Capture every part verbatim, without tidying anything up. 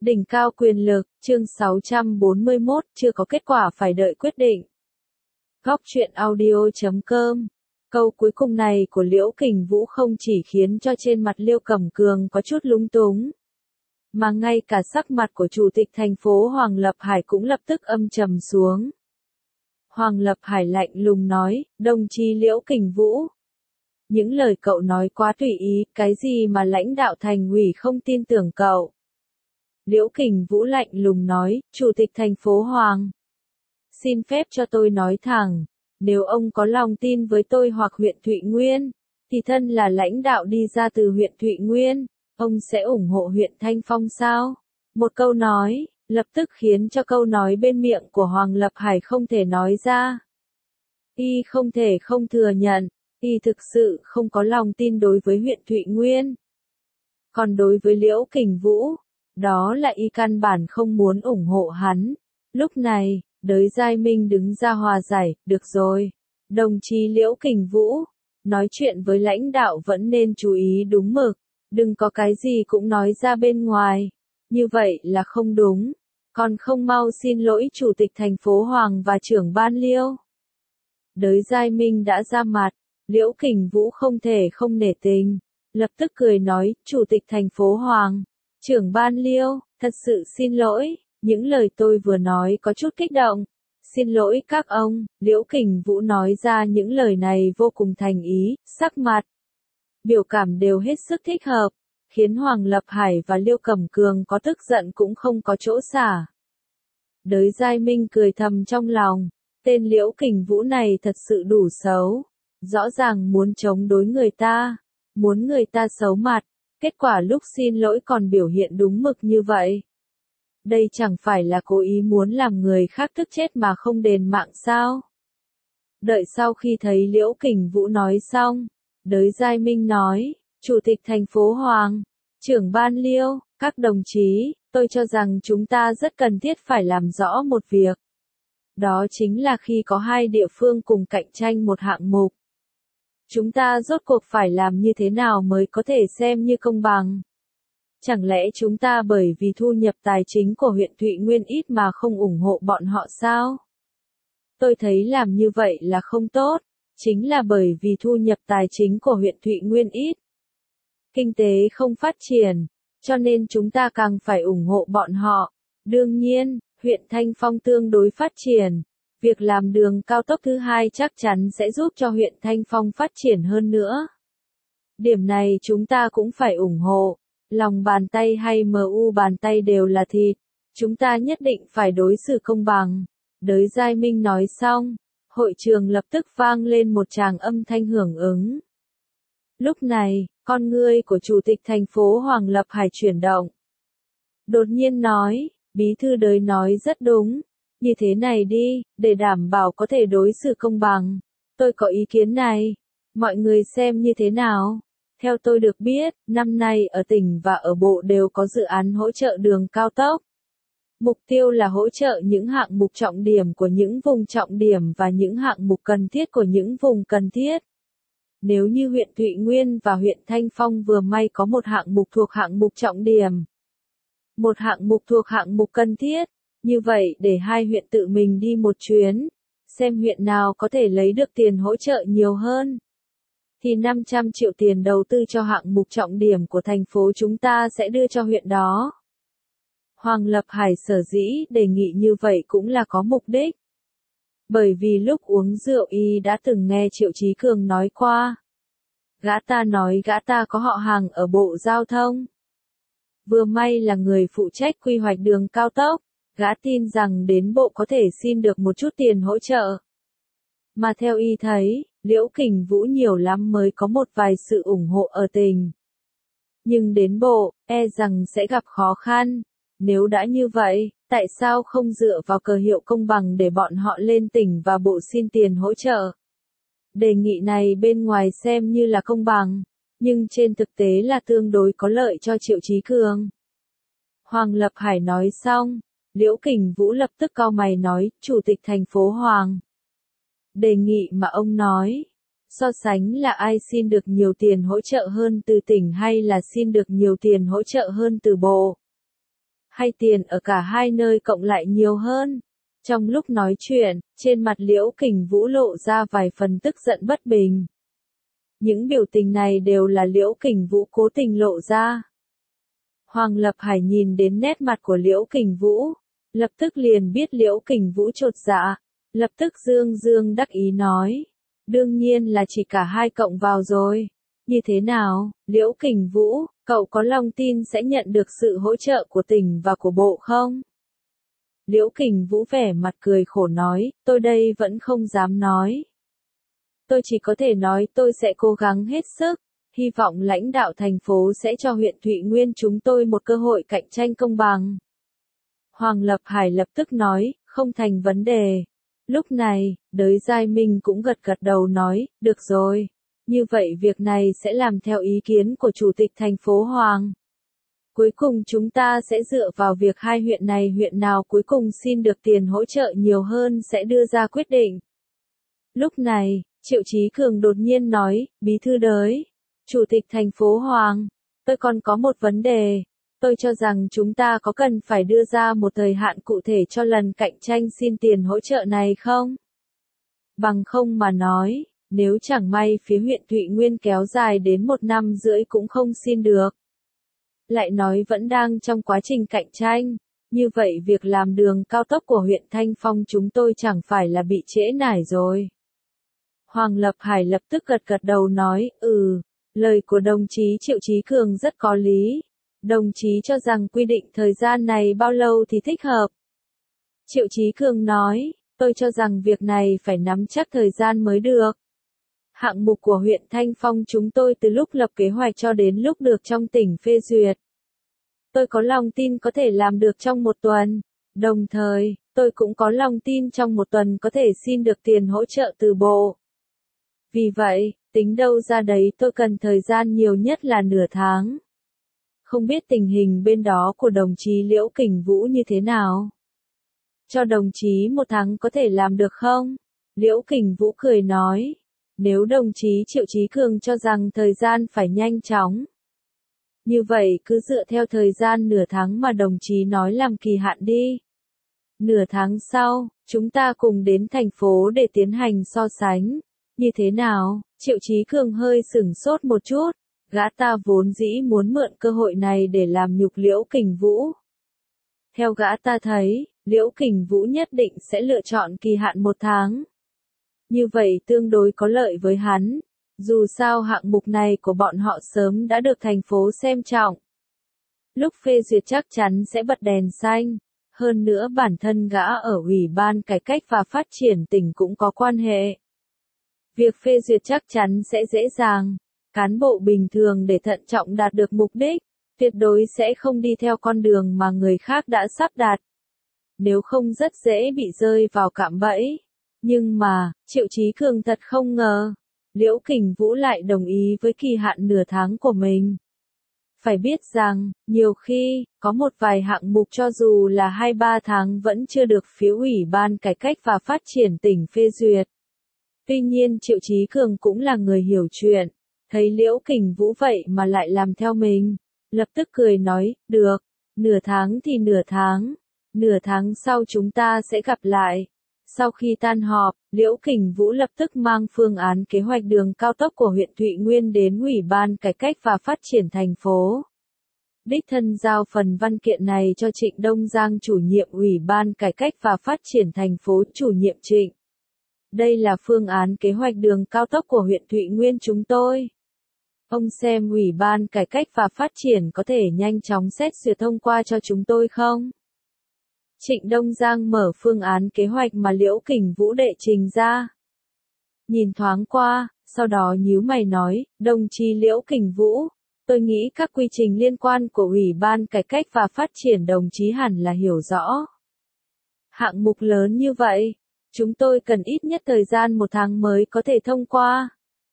Đỉnh cao quyền lực, chương sáu trăm bốn mươi mốt, chưa có kết quả phải đợi quyết định. Góc truyện audio chấm com. Câu cuối cùng này của Liễu Kình Vũ không chỉ khiến cho trên mặt Liêu Cẩm Cường có chút lúng túng, mà ngay cả sắc mặt của chủ tịch thành phố Hoàng Lập Hải cũng lập tức âm trầm xuống. Hoàng Lập Hải lạnh lùng nói, đồng chí Liễu Kình Vũ, những lời cậu nói quá tùy ý, cái gì mà lãnh đạo thành ủy không tin tưởng cậu. Liễu Kình Vũ lạnh lùng nói, Chủ tịch thành phố Hoàng, xin phép cho tôi nói thẳng, nếu ông có lòng tin với tôi hoặc huyện Thụy Nguyên, thì thân là lãnh đạo đi ra từ huyện Thụy Nguyên, ông sẽ ủng hộ huyện Thanh Phong sao? Một câu nói, lập tức khiến cho câu nói bên miệng của Hoàng Lập Hải không thể nói ra. Y không thể không thừa nhận, Y thực sự không có lòng tin đối với huyện Thụy Nguyên. Còn đối với Liễu Kình Vũ, đó là Y căn bản không muốn ủng hộ hắn. Lúc này, Đới Giai Minh đứng ra hòa giải, được rồi. Đồng chí Liễu Kình Vũ, nói chuyện với lãnh đạo vẫn nên chú ý đúng mực, đừng có cái gì cũng nói ra bên ngoài. Như vậy là không đúng. Còn không mau xin lỗi Chủ tịch thành phố Hoàng và trưởng ban Liêu. Đới Giai Minh đã ra mặt, Liễu Kình Vũ không thể không nể tình, lập tức cười nói, Chủ tịch thành phố Hoàng, trưởng ban Liêu, thật sự xin lỗi, những lời tôi vừa nói có chút kích động. Xin lỗi các ông, Liễu Kình Vũ nói ra những lời này vô cùng thành ý, sắc mặt, biểu cảm đều hết sức thích hợp, khiến Hoàng Lập Hải và Liêu Cẩm Cường có tức giận cũng không có chỗ xả. Đới Giai Minh cười thầm trong lòng, tên Liễu Kình Vũ này thật sự đủ xấu, rõ ràng muốn chống đối người ta, muốn người ta xấu mặt, kết quả lúc xin lỗi còn biểu hiện đúng mực như vậy. Đây chẳng phải là cố ý muốn làm người khác tức chết mà không đền mạng sao? Đợi sau khi thấy Liễu Kình Vũ nói xong, Đới Giai Minh nói, Chủ tịch thành phố Hoàng, trưởng ban Liêu, các đồng chí, tôi cho rằng chúng ta rất cần thiết phải làm rõ một việc. Đó chính là khi có hai địa phương cùng cạnh tranh một hạng mục, chúng ta rốt cuộc phải làm như thế nào mới có thể xem như công bằng? Chẳng lẽ chúng ta bởi vì thu nhập tài chính của huyện Thụy Nguyên ít mà không ủng hộ bọn họ sao? Tôi thấy làm như vậy là không tốt, chính là bởi vì thu nhập tài chính của huyện Thụy Nguyên ít, kinh tế không phát triển, cho nên chúng ta càng phải ủng hộ bọn họ. Đương nhiên, huyện Thanh Phong tương đối phát triển, việc làm đường cao tốc thứ hai chắc chắn sẽ giúp cho huyện Thanh Phong phát triển hơn nữa. Điểm này chúng ta cũng phải ủng hộ. Lòng bàn tay hay em u bàn tay đều là thịt, chúng ta nhất định phải đối xử công bằng. Đới Giai Minh nói xong, hội trường lập tức vang lên một tràng âm thanh hưởng ứng. Lúc này, con ngươi của Chủ tịch thành phố Hoàng Lập Hải chuyển động. Đột nhiên nói, Bí thư Đới nói rất đúng, như thế này đi, để đảm bảo có thể đối xử công bằng. Tôi có ý kiến này, mọi người xem như thế nào? Theo tôi được biết, năm nay ở tỉnh và ở bộ đều có dự án hỗ trợ đường cao tốc. Mục tiêu là hỗ trợ những hạng mục trọng điểm của những vùng trọng điểm và những hạng mục cần thiết của những vùng cần thiết. Nếu như huyện Thụy Nguyên và huyện Thanh Phong vừa may có một hạng mục thuộc hạng mục trọng điểm, một hạng mục thuộc hạng mục cần thiết, như vậy để hai huyện tự mình đi một chuyến, xem huyện nào có thể lấy được tiền hỗ trợ nhiều hơn, thì năm trăm triệu tiền đầu tư cho hạng mục trọng điểm của thành phố chúng ta sẽ đưa cho huyện đó. Hoàng Lập Hải sở dĩ đề nghị như vậy cũng là có mục đích. Bởi vì lúc uống rượu Y đã từng nghe Triệu Chí Cường nói qua. Gã ta nói gã ta có họ hàng ở Bộ Giao thông. Vừa may là người phụ trách quy hoạch đường cao tốc, gã tin rằng đến bộ có thể xin được một chút tiền hỗ trợ. Mà theo Y thấy, Liễu Kình Vũ nhiều lắm mới có một vài sự ủng hộ ở tỉnh. Nhưng đến bộ, e rằng sẽ gặp khó khăn. Nếu đã như vậy, tại sao không dựa vào cờ hiệu công bằng để bọn họ lên tỉnh và bộ xin tiền hỗ trợ? Đề nghị này bên ngoài xem như là công bằng, nhưng trên thực tế là tương đối có lợi cho Triệu Chí Cường. Hoàng Lập Hải nói xong, Liễu Kình Vũ lập tức cau mày nói, Chủ tịch thành phố Hoàng. Đề nghị mà ông nói, so sánh là ai xin được nhiều tiền hỗ trợ hơn từ tỉnh hay là xin được nhiều tiền hỗ trợ hơn từ bộ? hay tiền ở cả hai nơi cộng lại nhiều hơn? Trong lúc nói chuyện, trên mặt Liễu Kình Vũ lộ ra vài phần tức giận bất bình. Những biểu tình này đều là Liễu Kình Vũ cố tình lộ ra. Hoàng Lập Hải nhìn đến nét mặt của Liễu Kình Vũ, lập tức liền biết Liễu Kình Vũ chột dạ, lập tức dương dương đắc ý nói. Đương nhiên là chỉ cả hai cộng vào rồi. Như thế nào, Liễu Kình Vũ, cậu có lòng tin sẽ nhận được sự hỗ trợ của tỉnh và của bộ không? Liễu Kình Vũ vẻ mặt cười khổ nói, tôi đây vẫn không dám nói. Tôi chỉ có thể nói tôi sẽ cố gắng hết sức, hy vọng lãnh đạo thành phố sẽ cho huyện Thụy Nguyên chúng tôi một cơ hội cạnh tranh công bằng. Hoàng Lập Hải lập tức nói, không thành vấn đề. Lúc này, Đới Giai Minh cũng gật gật đầu nói, được rồi. Như vậy việc này sẽ làm theo ý kiến của Chủ tịch thành phố Hoàng. Cuối cùng chúng ta sẽ dựa vào việc hai huyện này huyện nào cuối cùng xin được tiền hỗ trợ nhiều hơn sẽ đưa ra quyết định. Lúc này, Triệu Chí Cường đột nhiên nói, Bí thư Đới, Chủ tịch thành phố Hoàng, tôi còn có một vấn đề. Tôi cho rằng chúng ta có cần phải đưa ra một thời hạn cụ thể cho lần cạnh tranh xin tiền hỗ trợ này không? Bằng không mà nói, nếu chẳng may phía huyện Thụy Nguyên kéo dài đến một năm rưỡi cũng không xin được. Lại nói vẫn đang trong quá trình cạnh tranh, như vậy việc làm đường cao tốc của huyện Thanh Phong chúng tôi chẳng phải là bị trễ nải rồi. Hoàng Lập Hải lập tức gật gật đầu nói, ừ, lời của đồng chí Triệu Chí Cường rất có lý. Đồng chí cho rằng quy định thời gian này bao lâu thì thích hợp? Triệu Chí Cường nói, tôi cho rằng việc này phải nắm chắc thời gian mới được. Hạng mục của huyện Thanh Phong chúng tôi từ lúc lập kế hoạch cho đến lúc được trong tỉnh phê duyệt. Tôi có lòng tin có thể làm được trong một tuần. Đồng thời, tôi cũng có lòng tin trong một tuần có thể xin được tiền hỗ trợ từ bộ. Vì vậy, tính đâu ra đấy tôi cần thời gian nhiều nhất là nửa tháng. Không biết tình hình bên đó của đồng chí Liễu Kình Vũ như thế nào? Cho đồng chí một tháng có thể làm được không? Liễu Kình Vũ cười nói. Nếu đồng chí Triệu Chí Cường cho rằng thời gian phải nhanh chóng. Như vậy cứ dựa theo thời gian nửa tháng mà đồng chí nói làm kỳ hạn đi. Nửa tháng sau, chúng ta cùng đến thành phố để tiến hành so sánh. Như thế nào? Triệu Chí Cường hơi sửng sốt một chút. Gã ta vốn dĩ muốn mượn cơ hội này để làm nhục Liễu Kình Vũ. Theo gã ta thấy, Liễu Kình Vũ nhất định sẽ lựa chọn kỳ hạn một tháng. Như vậy tương đối có lợi với hắn. Dù sao hạng mục này của bọn họ sớm đã được thành phố xem trọng. Lúc phê duyệt chắc chắn sẽ bật đèn xanh. Hơn nữa bản thân gã ở Ủy ban Cải cách và Phát triển tỉnh cũng có quan hệ. Việc phê duyệt chắc chắn sẽ dễ dàng. Cán bộ bình thường để thận trọng đạt được mục đích, tuyệt đối sẽ không đi theo con đường mà người khác đã sắp đặt. Nếu không rất dễ bị rơi vào cạm bẫy. Nhưng mà, Triệu Chí Cường thật không ngờ, Liễu Kình Vũ lại đồng ý với kỳ hạn nửa tháng của mình. Phải biết rằng, nhiều khi, có một vài hạng mục cho dù là hai ba tháng vẫn chưa được phía Ủy ban Cải cách và Phát triển tỉnh phê duyệt. Tuy nhiên Triệu Chí Cường cũng là người hiểu chuyện. Thấy Liễu Kình Vũ vậy mà lại làm theo mình, lập tức cười nói, được, nửa tháng thì nửa tháng, nửa tháng sau chúng ta sẽ gặp lại. Sau khi tan họp, Liễu Kình Vũ lập tức mang phương án kế hoạch đường cao tốc của huyện Thụy Nguyên đến Ủy ban Cải cách và Phát triển thành phố. Đích thân giao phần văn kiện này cho Trịnh Đông Giang chủ nhiệm Ủy ban Cải cách và Phát triển thành phố chủ nhiệm Trịnh. Đây là phương án kế hoạch đường cao tốc của huyện Thụy Nguyên chúng tôi. Ông xem Ủy ban Cải cách và Phát triển có thể nhanh chóng xét duyệt thông qua cho chúng tôi không? Trịnh Đông Giang mở phương án kế hoạch mà Liễu Kình Vũ đệ trình ra. Nhìn thoáng qua, sau đó nhíu mày nói, đồng chí Liễu Kình Vũ, tôi nghĩ các quy trình liên quan của Ủy ban Cải cách và Phát triển đồng chí hẳn là hiểu rõ. Hạng mục lớn như vậy, chúng tôi cần ít nhất thời gian một tháng mới có thể thông qua.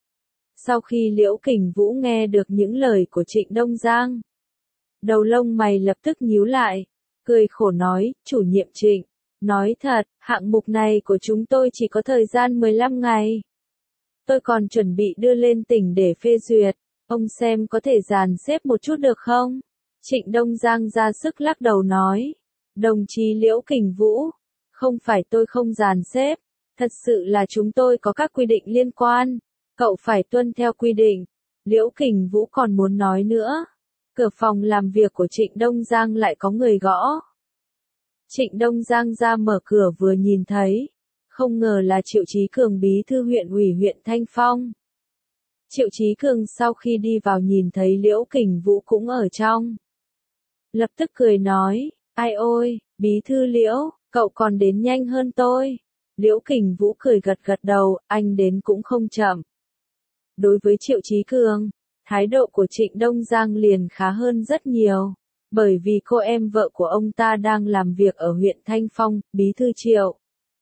Sau khi Liễu Kình Vũ nghe được những lời của Trịnh Đông Giang, đầu lông mày lập tức nhíu lại, cười khổ nói, chủ nhiệm Trịnh, nói thật, hạng mục này của chúng tôi chỉ có thời gian mười lăm ngày. Tôi còn chuẩn bị đưa lên tỉnh để phê duyệt, ông xem có thể dàn xếp một chút được không? Trịnh Đông Giang ra sức lắc đầu nói. Đồng chí Liễu Kình Vũ, không phải tôi không dàn xếp, thật sự là chúng tôi có các quy định liên quan, cậu phải tuân theo quy định. Liễu Kình Vũ còn muốn nói nữa. Cửa phòng làm việc của Trịnh Đông Giang lại có người gõ. Trịnh Đông Giang ra mở cửa vừa nhìn thấy, không ngờ là Triệu Chí Cường, bí thư huyện ủy huyện Thanh Phong. Triệu Chí Cường sau khi đi vào nhìn thấy Liễu Kình Vũ cũng ở trong, lập tức cười nói, ai ôi, bí thư Liễu, cậu còn đến nhanh hơn tôi. Liễu Kình Vũ cười gật gật đầu, anh đến cũng không chậm. Đối với Triệu Chí Cường, thái độ của Trịnh Đông Giang liền khá hơn rất nhiều, bởi vì cô em vợ của ông ta đang làm việc ở huyện Thanh Phong. Bí thư Triệu,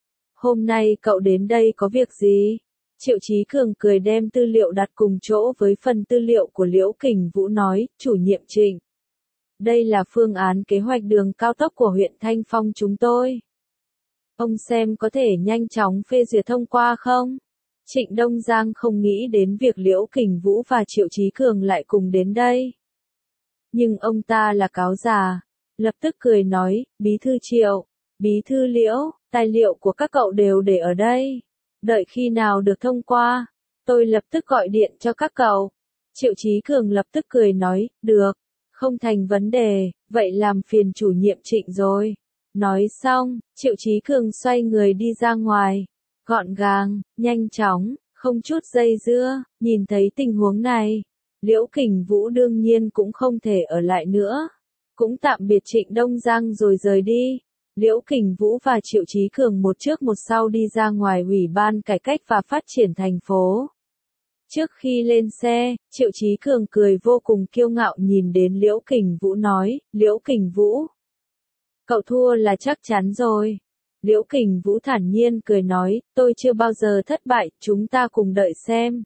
hôm nay cậu đến đây có việc gì? Triệu Chí Cường cười đem tư liệu đặt cùng chỗ với phần tư liệu của Liễu Kình Vũ nói, chủ nhiệm Trịnh, đây là phương án kế hoạch đường cao tốc của huyện Thanh Phong chúng tôi. Ông xem có thể nhanh chóng phê duyệt thông qua không? Trịnh Đông Giang không nghĩ đến việc Liễu Kình Vũ và Triệu Chí Cường lại cùng đến đây. Nhưng ông ta là cáo già, lập tức cười nói, bí thư Triệu, bí thư Liễu, tài liệu của các cậu đều để ở đây. Đợi khi nào được thông qua, tôi lập tức gọi điện cho các cậu. Triệu Chí Cường lập tức cười nói, được, không thành vấn đề, vậy làm phiền chủ nhiệm Trịnh rồi. Nói xong, Triệu Chí Cường xoay người đi ra ngoài, gọn gàng, nhanh chóng, không chút dây dưa. Nhìn thấy tình huống này, Liễu Kình Vũ đương nhiên cũng không thể ở lại nữa, cũng tạm biệt Trịnh Đông Giang rồi rời đi. Liễu Kình Vũ và Triệu Chí Cường một trước một sau đi ra ngoài Ủy ban Cải cách và Phát triển thành phố. Trước khi lên xe, Triệu Chí Cường cười vô cùng kiêu ngạo nhìn đến Liễu Kình Vũ nói, Liễu Kình Vũ, cậu thua là chắc chắn rồi. Liễu Kình Vũ thản nhiên cười nói, tôi chưa bao giờ thất bại, chúng ta cùng đợi xem.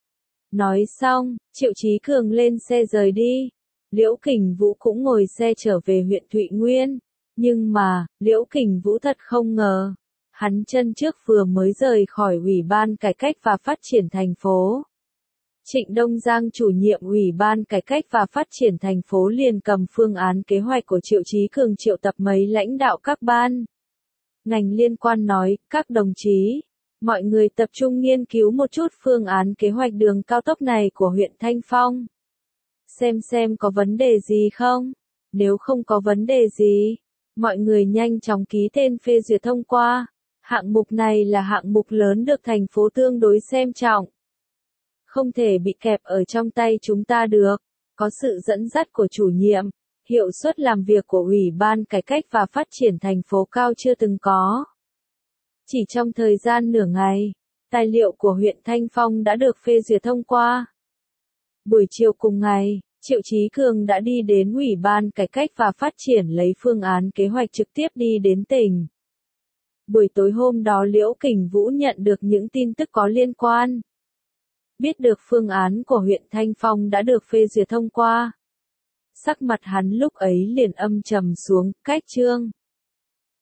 Nói xong, Triệu Chí Cường lên xe rời đi. Liễu Kình Vũ cũng ngồi xe trở về huyện Thụy Nguyên. Nhưng mà, Liễu Kình Vũ thật không ngờ, hắn chân trước vừa mới rời khỏi Ủy ban Cải cách và Phát triển thành phố. Trịnh Đông Giang, chủ nhiệm Ủy ban Cải cách và Phát triển thành phố, liền cầm phương án kế hoạch của Triệu Chí Cường triệu tập mấy lãnh đạo các ban ngành liên quan nói, các đồng chí, mọi người tập trung nghiên cứu một chút phương án kế hoạch đường cao tốc này của huyện Thanh Phong. Xem xem có vấn đề gì không? Nếu không có vấn đề gì, mọi người nhanh chóng ký tên phê duyệt thông qua. Hạng mục này là hạng mục lớn được thành phố tương đối xem trọng, không thể bị kẹp ở trong tay chúng ta được. Có sự dẫn dắt của chủ nhiệm, hiệu suất làm việc của Ủy ban Cải cách và Phát triển thành phố cao chưa từng có. Chỉ trong thời gian nửa ngày, tài liệu của huyện Thanh Phong đã được phê duyệt thông qua. Buổi chiều cùng ngày, Triệu Chí Cường đã đi đến Ủy ban Cải cách và Phát triển lấy phương án kế hoạch trực tiếp đi đến tỉnh. Buổi tối hôm đó Liễu Kình Vũ nhận được những tin tức có liên quan. Biết được phương án của huyện Thanh Phong đã được phê duyệt thông qua, sắc mặt hắn lúc ấy liền âm trầm xuống, cách trương.